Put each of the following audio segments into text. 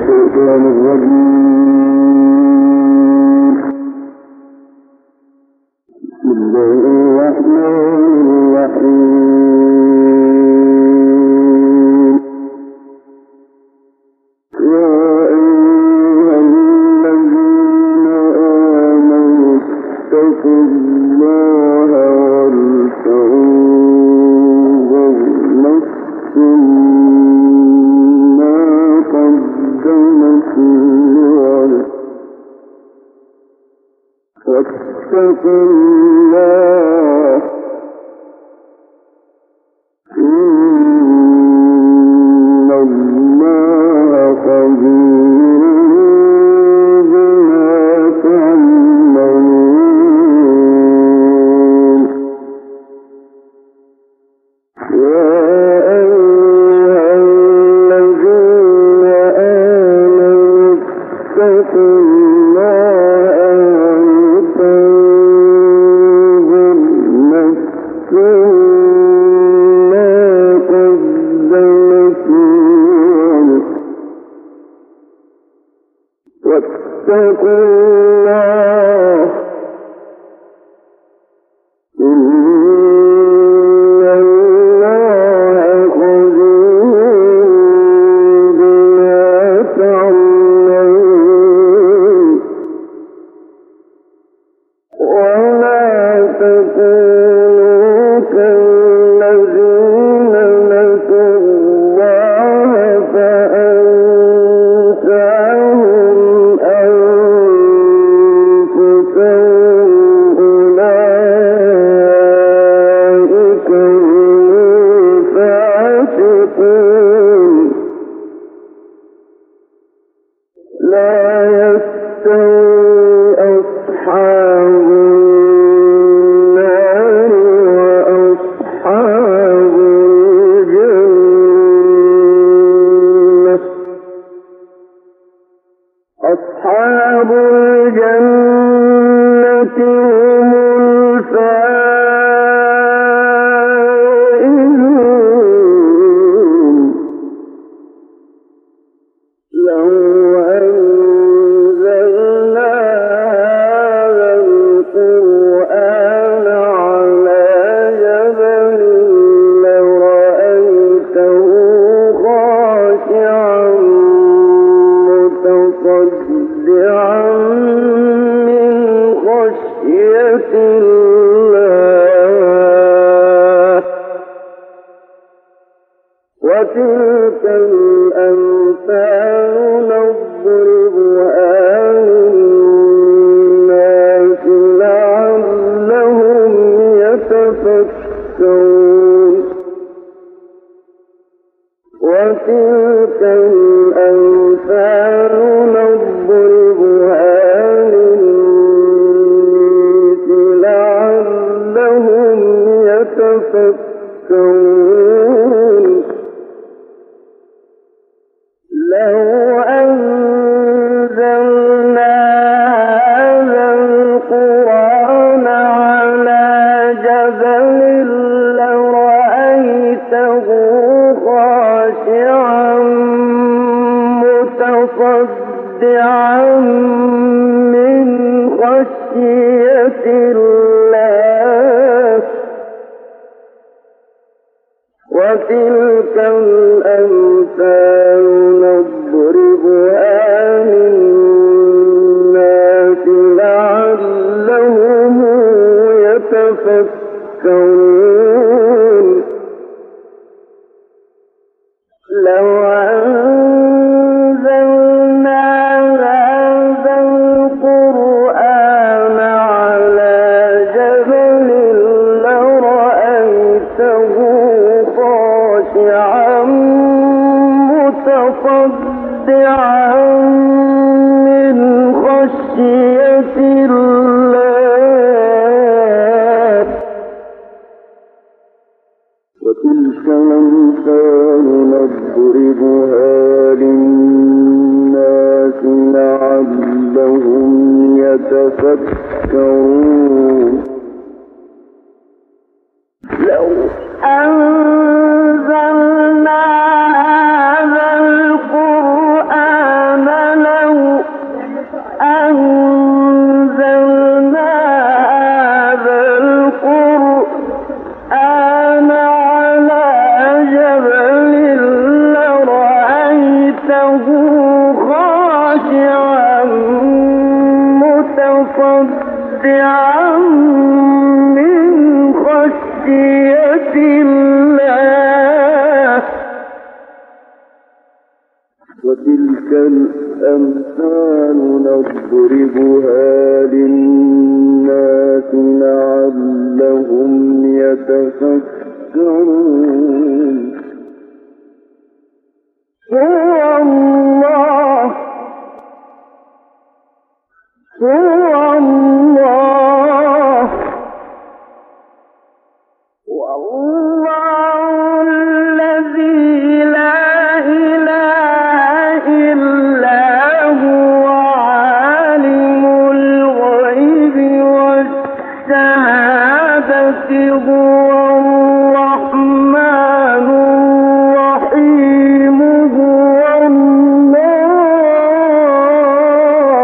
الشيطان الرجيم. بسم الله الرحمن الرحيم. يا أيها الذين آمنوا اتقوا الله ولتنظر نفس ما قدمت لغد واتقوا الله إن الله خبير بما تعملون. يا أيها الذين آمنوا اتقوا الله ولتنظر نفس ما قدمت لغد واتقوا الله إن الله خبير بما تعملون. ولا تكونوا كالذين نسوا الله فأنساهم أنفسهم أولئك هم الفاسقون. لا يستوي أصحاب النار وأصحاب الجنة. أصحاب الجنة هم الفائزون. لو أنزلنا هذا القرآن على جبل لرأيته خاشعا متصدعا من خشية الله. وتلك الأمثال نضربها للناس لعلهم يتفكرون. وتلك الأمثال نضربها للناس لعلهم يتفكرون. لو أنزلنا هذا القرآن على جبل لرأيته خاشعا متصدعا من خشية الله. وتلك الأمثال نضربها للناس لعلهم يتفكرون. لو أنزلنا هذا القرآن على جبل لرأيته خاشعا متصدعا من خشية الله. وتلك الأمثال نضربها للناس لعلهم يتفكرون. لو أنزلنا هذا القرآن تحسبه خاشعا متصدعا من خشية الله. وتلك الأمثال نضربها للناس لعلهم يتفكرون. هو الله والله الذي لا إله إلا هو عالم الغيب والشهادة هو الرحمن الرحيم هو الله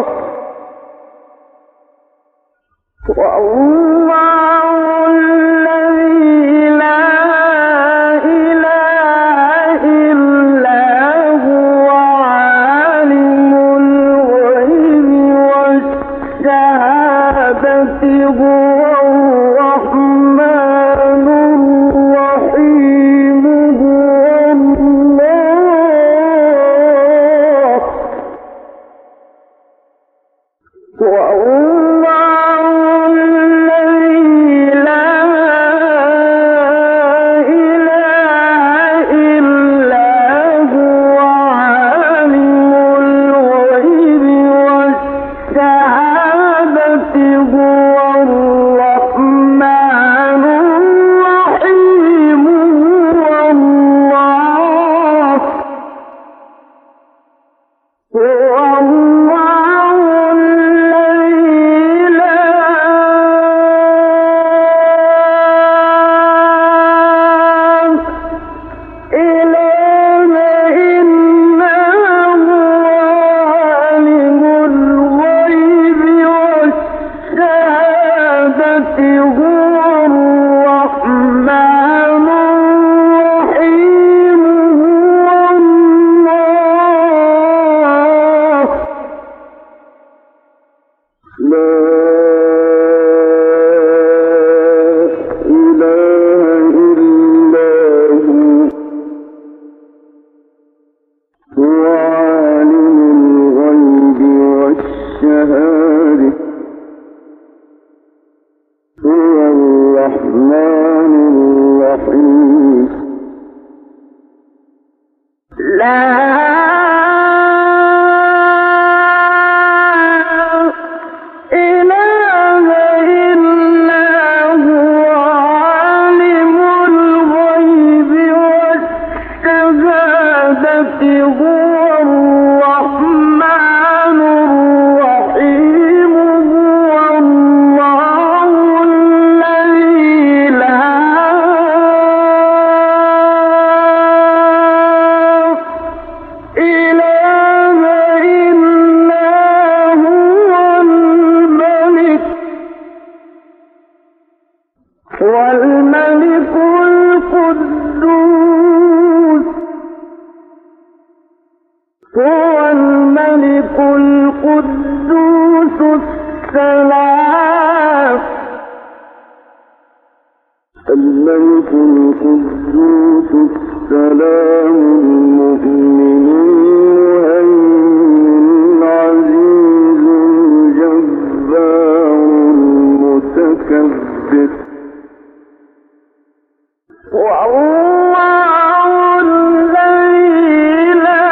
والله الذي لا إله إلا هو عالم الغيب والشهادة هو الرحمن الرحيم هو الله والله الذي لا إله إلا هو عالم الغيب والشهادة هو الرحمن الرحيم هو الله والملك القدوس هو الملك القدوس السلام الملك القدوس السلام المؤمن المهيمن العزيز الجبار المتكبر والله الذي لا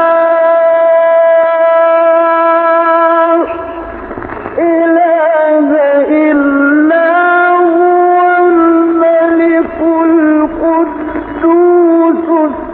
إله إلا هو الملك القدوس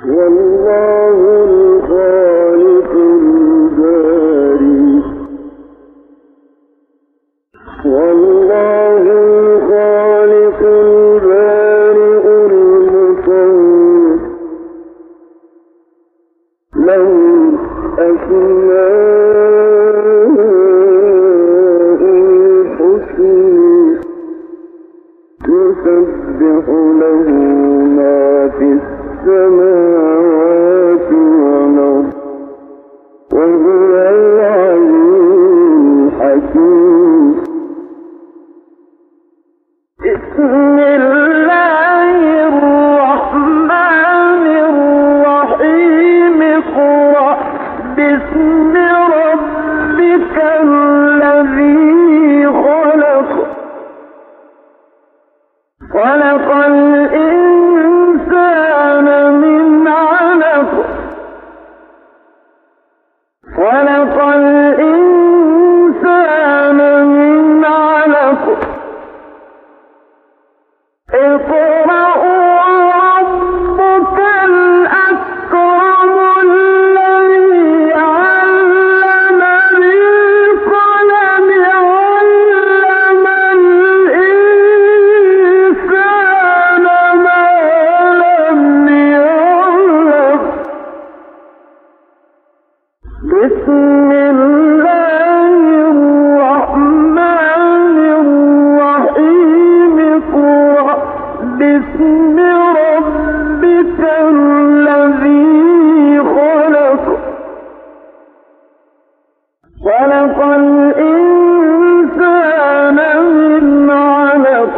والله الخالق البارئ والله الخالق البارئ المصور له الأسماء الحسنى يسبح له ما في السماوات والأرض وهو العليم الحكيم. بسم الله الرحمن الرحيم اقرأ باسم ربك الذي خلق خلق الإنسان من علق خلق الإنسان من علق اقرأ وربك الأكرم الذي علم بالقلم علم الإنسان ما لم يعلم. بسم الله الرحمن الرحيم اقرأ باسم ربك الذي خلق خلق الإنسان من علق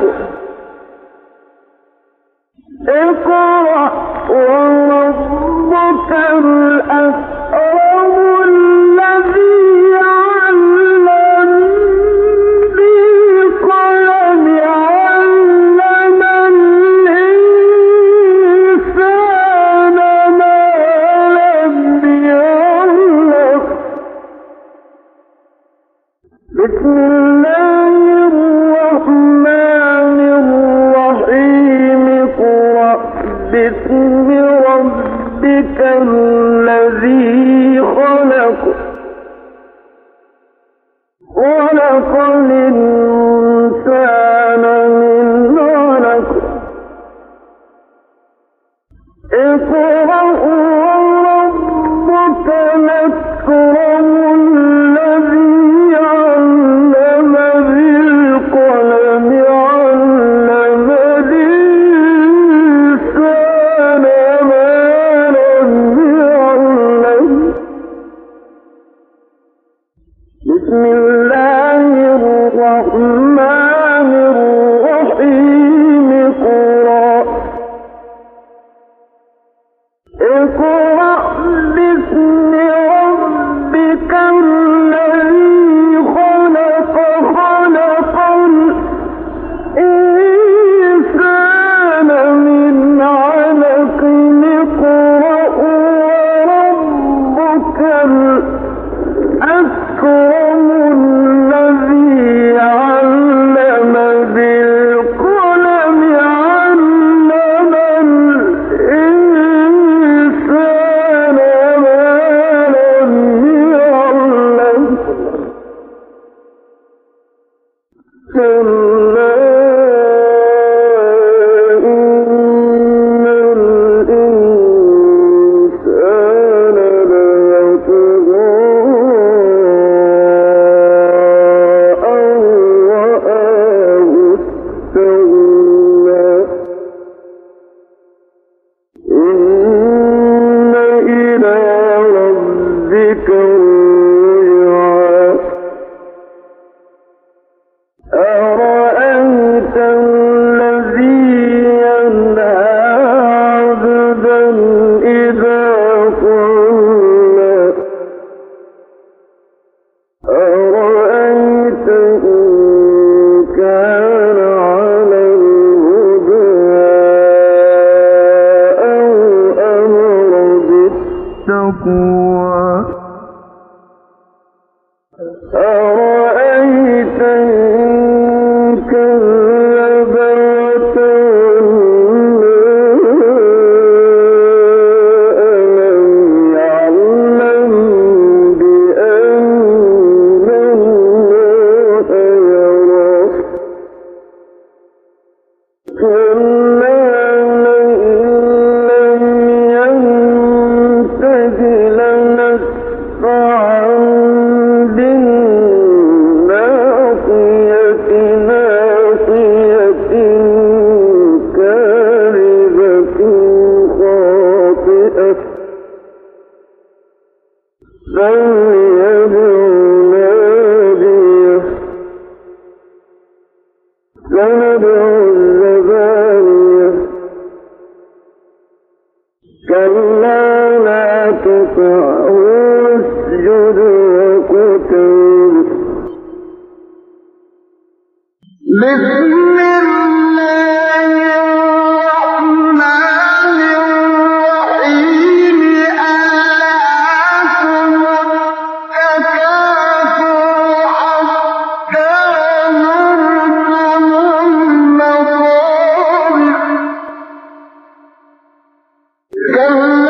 اقرأ وربك الأكرم الذي علم بالقلم علم الإنسان ما لم يعلم. بسم الله الرحمن الرحيم اقرأ باسم ربك الذي خلق خلق الإنسان من علق اقرأ وربك الأكرم الذي علم بالقلم علم الإنسان ما لم يعلم. بسم الله الرحمن الرحيم اقرأ باسم ربك الذي خلق خلق الإنسان من علق اقرأ وربك الأكرم الذي علم بالقلم علم الإنسان ما لم يعلم. كلا إن الإنسان ليطغى أن رآه استغنى إن إلى ربك الرجعى أرأيت الذي ينهى عبدا إذا صلى أرأيت إن كان على الهدى أو أمر بالتقوى أرأيت إن كذب وتولى فليدع ناديه سندع الزبانية كلا لا تطعه واسجد واقترب بسم الله الرحمن الرحيم ألهاكم التكاثر حتى زرتم المقابر كلا